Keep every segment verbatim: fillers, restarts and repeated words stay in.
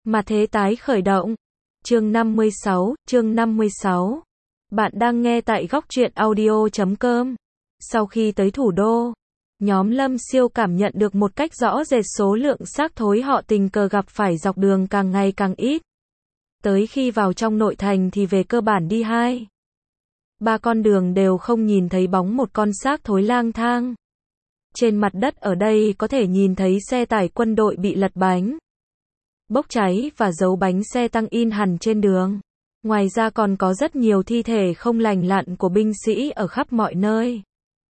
Mà thế tái khởi động. Chương năm mươi sáu, chương năm mươi sáu. Bạn đang nghe tại góc truyện audio chấm com. Sau khi tới thủ đô, nhóm Lâm Siêu cảm nhận được một cách rõ rệt số lượng xác thối họ tình cờ gặp phải dọc đường càng ngày càng ít. Tới khi vào trong nội thành thì về cơ bản đi hai, ba con đường đều không nhìn thấy bóng một con xác thối lang thang. Trên mặt đất ở đây có thể nhìn thấy xe tải quân đội bị lật bánh, bốc cháy và dấu bánh xe tăng in hẳn trên đường. Ngoài ra còn có rất nhiều thi thể không lành lặn của binh sĩ ở khắp mọi nơi.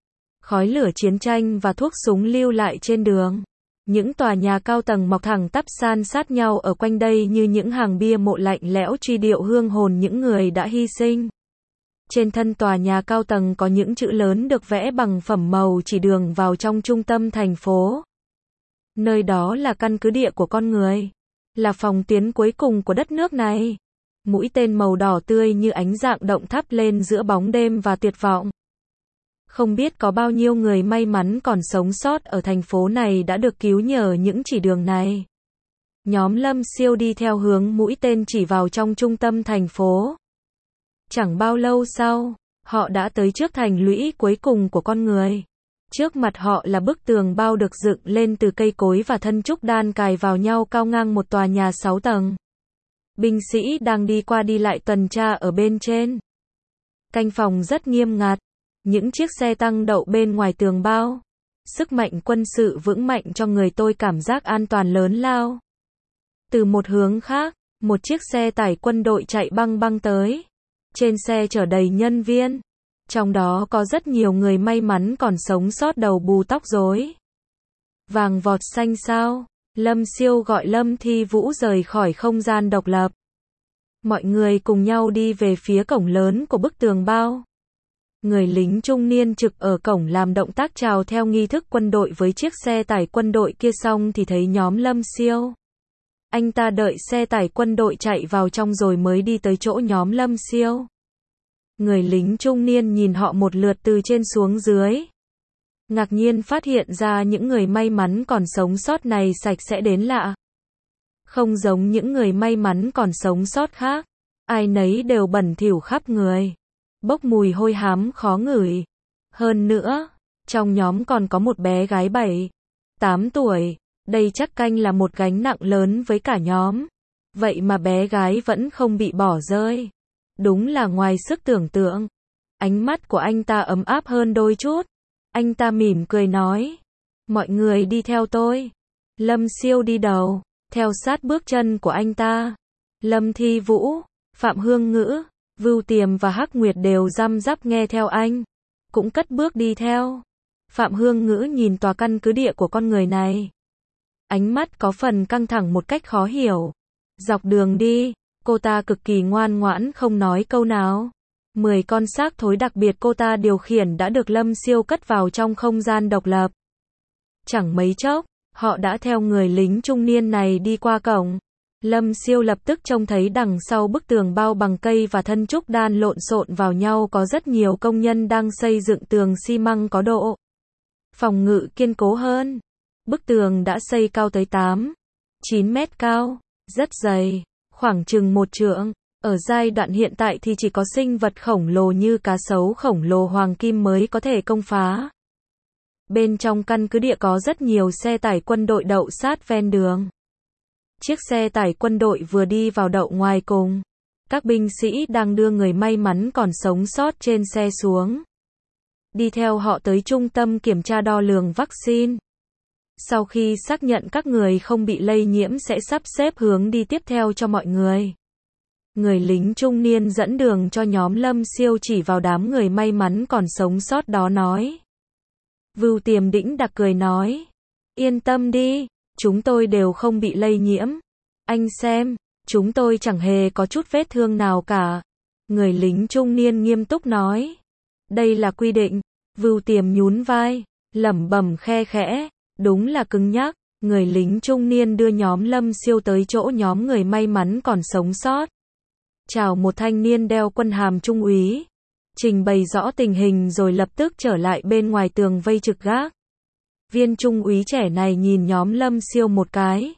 Khói lửa chiến tranh và thuốc súng lưu lại trên đường. Những tòa nhà cao tầng mọc thẳng tắp san sát nhau ở quanh đây như những hàng bia mộ lạnh lẽo truy điệu hương hồn những người đã hy sinh. Trên thân tòa nhà cao tầng có những chữ lớn được vẽ bằng phẩm màu chỉ đường vào trong trung tâm thành phố. Nơi đó là căn cứ địa của con người, là phòng tuyến cuối cùng của đất nước này. Mũi tên màu đỏ tươi như ánh dạng động thắp lên giữa bóng đêm và tuyệt vọng. Không biết có bao nhiêu người may mắn còn sống sót ở thành phố này đã được cứu nhờ những chỉ đường này. Nhóm Lâm Siêu đi theo hướng mũi tên chỉ vào trong trung tâm thành phố. Chẳng bao lâu sau, họ đã tới trước thành lũy cuối cùng của con người. Trước mặt họ là bức tường bao được dựng lên từ cây cối và thân trúc đan cài vào nhau cao ngang một tòa nhà sáu tầng. Binh sĩ đang đi qua đi lại tuần tra ở bên trên. Canh phòng rất nghiêm ngặt. Những chiếc xe tăng đậu bên ngoài tường bao. Sức mạnh quân sự vững mạnh cho người tôi cảm giác an toàn lớn lao. Từ một hướng khác, một chiếc xe tải quân đội chạy băng băng tới. Trên xe chở đầy nhân viên. Trong đó có rất nhiều người may mắn còn sống sót đầu bù tóc rối. Vàng vọt xanh sao? Lâm Siêu gọi Lâm Thi Vũ rời khỏi không gian độc lập. Mọi người cùng nhau đi về phía cổng lớn của bức tường bao. Người lính trung niên trực ở cổng làm động tác chào theo nghi thức quân đội với chiếc xe tải quân đội kia xong thì thấy nhóm Lâm Siêu. Anh ta đợi xe tải quân đội chạy vào trong rồi mới đi tới chỗ nhóm Lâm Siêu. Người lính trung niên nhìn họ một lượt từ trên xuống dưới. Ngạc nhiên phát hiện ra những người may mắn còn sống sót này sạch sẽ đến lạ. Không giống những người may mắn còn sống sót khác. Ai nấy đều bẩn thỉu khắp người. Bốc mùi hôi hám khó ngửi. Hơn nữa, trong nhóm còn có một bé gái bảy, tám tuổi. Đây chắc canh là một gánh nặng lớn với cả nhóm. Vậy mà bé gái vẫn không bị bỏ rơi. Đúng là ngoài sức tưởng tượng. Ánh mắt của anh ta ấm áp hơn đôi chút. Anh ta mỉm cười nói. Mọi người đi theo tôi. Lâm Siêu đi đầu, theo sát bước chân của anh ta. Lâm Thi Vũ, Phạm Hương Ngữ, Vưu Tiềm và Hắc Nguyệt đều răm rắp nghe theo anh. Cũng cất bước đi theo. Phạm Hương Ngữ nhìn tòa căn cứ địa của con người này. Ánh mắt có phần căng thẳng một cách khó hiểu. Dọc đường đi, cô ta cực kỳ ngoan ngoãn không nói câu nào. Mười con xác thối đặc biệt cô ta điều khiển đã được Lâm Siêu cất vào trong không gian độc lập. Chẳng mấy chốc, họ đã theo người lính trung niên này đi qua cổng. Lâm Siêu lập tức trông thấy đằng sau bức tường bao bằng cây và thân trúc đan lộn xộn vào nhau có rất nhiều công nhân đang xây dựng tường xi măng có độ phòng ngự kiên cố hơn. Bức tường đã xây cao tới tám, chín mét cao, rất dày, khoảng chừng một trượng. Ở giai đoạn hiện tại thì chỉ có sinh vật khổng lồ như cá sấu khổng lồ hoàng kim mới có thể công phá. Bên trong căn cứ địa có rất nhiều xe tải quân đội đậu sát ven đường. Chiếc xe tải quân đội vừa đi vào đậu ngoài cùng. Các binh sĩ đang đưa người may mắn còn sống sót trên xe xuống. Đi theo họ tới trung tâm kiểm tra đo lường vaccine. Sau khi xác nhận các người không bị lây nhiễm sẽ sắp xếp hướng đi tiếp theo cho mọi người. Người lính trung niên dẫn đường cho nhóm Lâm Siêu chỉ vào đám người may mắn còn sống sót đó nói. Vưu Tiềm đĩnh đặc cười nói. Yên tâm đi, chúng tôi đều không bị lây nhiễm. Anh xem, chúng tôi chẳng hề có chút vết thương nào cả. Người lính trung niên nghiêm túc nói. Đây là quy định. Vưu Tiềm nhún vai, lẩm bẩm khe khẽ. Đúng là cứng nhắc. Người lính trung niên đưa nhóm Lâm Siêu tới chỗ nhóm người may mắn còn sống sót. Chào một thanh niên đeo quân hàm trung úy. Trình bày rõ tình hình rồi lập tức trở lại bên ngoài tường vây trực gác. Viên trung úy trẻ này nhìn nhóm Lâm Siêu một cái.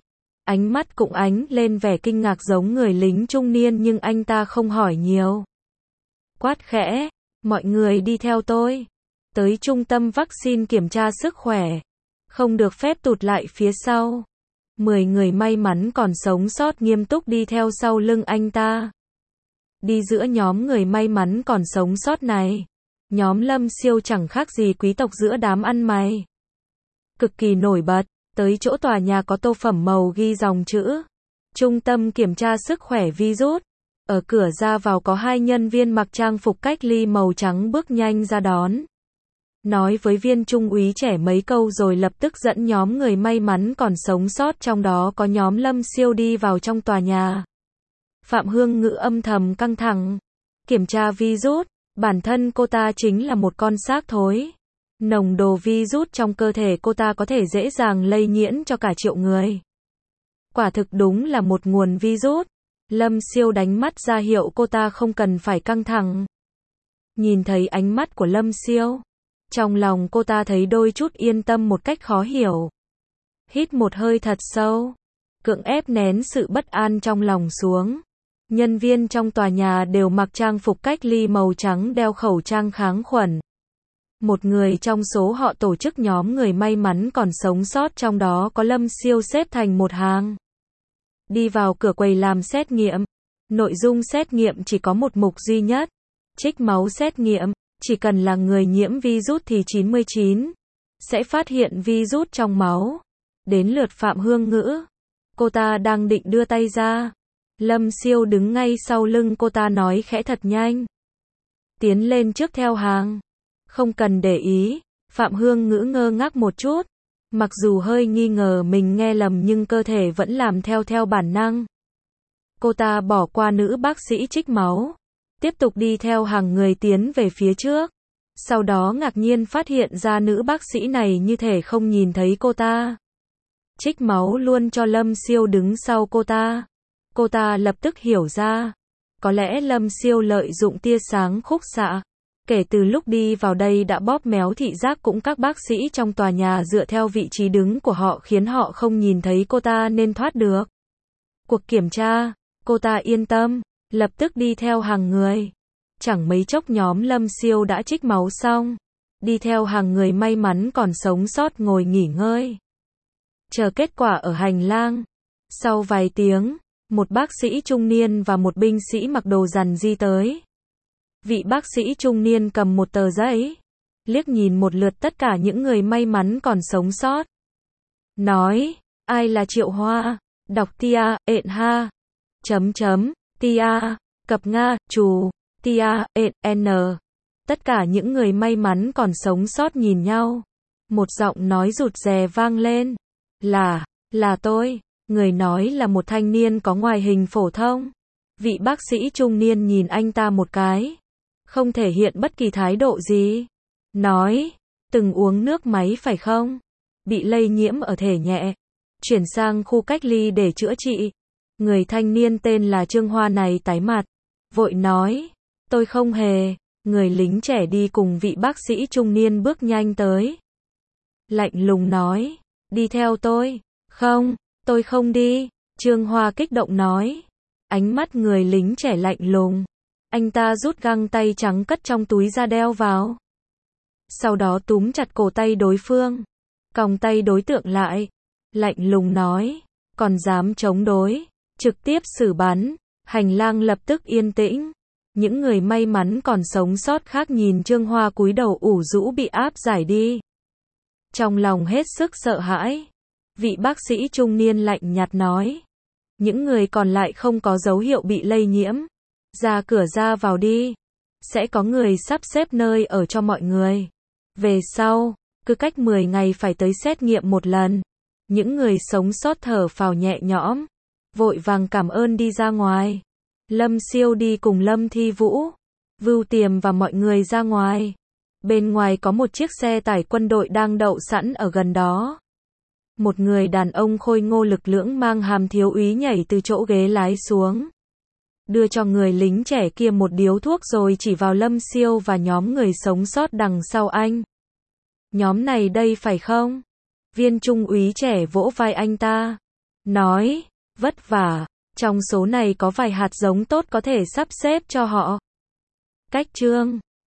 Ánh mắt cũng ánh lên vẻ kinh ngạc giống người lính trung niên nhưng anh ta không hỏi nhiều. Quát khẽ, mọi người đi theo tôi. Tới trung tâm vaccine kiểm tra sức khỏe. Không được phép tụt lại phía sau. Mười người may mắn còn sống sót nghiêm túc đi theo sau lưng anh ta. Đi giữa nhóm người may mắn còn sống sót này. Nhóm Lâm Siêu chẳng khác gì quý tộc giữa đám ăn mày. Cực kỳ nổi bật. Tới chỗ tòa nhà có tô phẩm màu ghi dòng chữ Trung tâm kiểm tra sức khỏe virus. Ở cửa ra vào có hai nhân viên mặc trang phục cách ly màu trắng bước nhanh ra đón. Nói với viên trung úy trẻ mấy câu rồi lập tức dẫn nhóm người may mắn còn sống sót trong đó có nhóm Lâm Siêu đi vào trong tòa nhà. Phạm Hương Ngữ âm thầm căng thẳng. Kiểm tra virus, bản thân cô ta chính là một con xác thối. Nồng độ virus trong cơ thể cô ta có thể dễ dàng lây nhiễm cho cả triệu người. Quả thực đúng là một nguồn virus. Lâm Siêu đánh mắt ra hiệu cô ta không cần phải căng thẳng. Nhìn thấy ánh mắt của Lâm Siêu, trong lòng cô ta thấy đôi chút yên tâm một cách khó hiểu. Hít một hơi thật sâu, cưỡng ép nén sự bất an trong lòng xuống. Nhân viên trong tòa nhà đều mặc trang phục cách ly màu trắng, đeo khẩu trang kháng khuẩn. Một người trong số họ tổ chức nhóm người may mắn còn sống sót, trong đó có Lâm Siêu xếp thành một hàng. Đi vào cửa quầy làm xét nghiệm. Nội dung xét nghiệm chỉ có một mục duy nhất. Trích máu xét nghiệm. Chỉ cần là người nhiễm virus thì chín mươi chín sẽ phát hiện virus trong máu. Đến lượt Phạm Hương Ngữ. Cô ta đang định đưa tay ra. Lâm Siêu đứng ngay sau lưng cô ta nói khẽ thật nhanh. Tiến lên trước theo hàng. Không cần để ý. Phạm Hương Ngữ ngơ ngác một chút. Mặc dù hơi nghi ngờ mình nghe lầm nhưng cơ thể vẫn làm theo theo bản năng. Cô ta bỏ qua nữ bác sĩ trích máu. Tiếp tục đi theo hàng người tiến về phía trước. Sau đó ngạc nhiên phát hiện ra nữ bác sĩ này như thể không nhìn thấy cô ta. Trích máu luôn cho Lâm Siêu đứng sau cô ta. Cô ta lập tức hiểu ra. Có lẽ Lâm Siêu lợi dụng tia sáng khúc xạ. Kể từ lúc đi vào đây đã bóp méo thị giác cũng các bác sĩ trong tòa nhà dựa theo vị trí đứng của họ khiến họ không nhìn thấy cô ta nên thoát được. Cuộc kiểm tra, cô ta yên tâm, lập tức đi theo hàng người. Chẳng mấy chốc nhóm Lâm Siêu đã trích máu xong. Đi theo hàng người may mắn còn sống sót ngồi nghỉ ngơi. Chờ kết quả ở hành lang. Sau vài tiếng, một bác sĩ trung niên và một binh sĩ mặc đồ rằn di tới. Vị bác sĩ trung niên cầm một tờ giấy, liếc nhìn một lượt tất cả những người may mắn còn sống sót. Nói, ai là Triệu Hoa, đọc tia, ện ha, chấm chấm, tia, cập nga, chù, tia, ện, n. Tất cả những người may mắn còn sống sót nhìn nhau. Một giọng nói rụt rè vang lên. Là, là tôi. Người nói là một thanh niên có ngoại hình phổ thông. Vị bác sĩ trung niên nhìn anh ta một cái. Không thể hiện bất kỳ thái độ gì. Nói, từng uống nước máy phải không? Bị lây nhiễm ở thể nhẹ. Chuyển sang khu cách ly để chữa trị. Người thanh niên tên là Trương Hoa này tái mặt. Vội nói, tôi không hề. Người lính trẻ đi cùng vị bác sĩ trung niên bước nhanh tới. Lạnh lùng nói, đi theo tôi. Không, tôi không đi. Trương Hoa kích động nói. Ánh mắt người lính trẻ lạnh lùng. Anh ta rút găng tay trắng cất trong túi ra đeo vào. Sau đó túm chặt cổ tay đối phương. Còng tay đối tượng lại. Lạnh lùng nói. Còn dám chống đối. Trực tiếp xử bắn. Hành lang lập tức yên tĩnh. Những người may mắn còn sống sót khác nhìn Trương Hoa cúi đầu ủ rũ bị áp giải đi. Trong lòng hết sức sợ hãi. Vị bác sĩ trung niên lạnh nhạt nói. Những người còn lại không có dấu hiệu bị lây nhiễm. Ra cửa ra vào đi. Sẽ có người sắp xếp nơi ở cho mọi người. Về sau, cứ cách mười ngày phải tới xét nghiệm một lần. Những người sống sót thở phào nhẹ nhõm. Vội vàng cảm ơn đi ra ngoài. Lâm Siêu đi cùng Lâm Thi Vũ, Vưu Tiềm và mọi người ra ngoài. Bên ngoài có một chiếc xe tải quân đội đang đậu sẵn ở gần đó. Một người đàn ông khôi ngô lực lưỡng mang hàm thiếu úy nhảy từ chỗ ghế lái xuống. Đưa cho người lính trẻ kia một điếu thuốc rồi chỉ vào Lâm Siêu và nhóm người sống sót đằng sau anh. Nhóm này đây phải không? Viên trung úy trẻ vỗ vai anh ta. nói, vất vả, trong số này có vài hạt giống tốt có thể sắp xếp cho họ. Cách chương